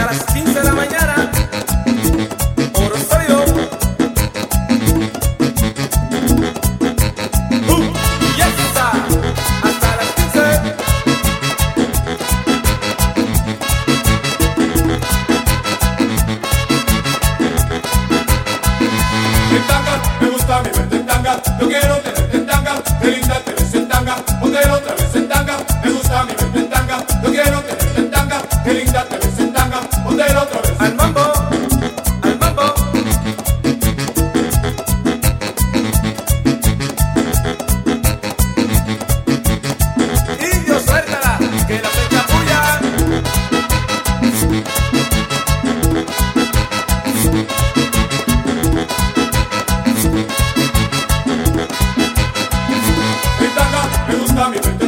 las 15 de la mañana. Por Rosario. Y esa, hasta las 15. En tanga, me gusta mi verte en tanga. Yo quiero tenerte en tanga. Qué linda te ves en tanga. Póntelo otra vez en tanga. Me gusta mi verte en tanga. Yo quiero tenerte en tanga. Qué linda te ves en tanga. Póntelo otra vez. Al mambo, al mambo. Indio, suéltala, que la fecha puya. En tanga, me gusta mi verte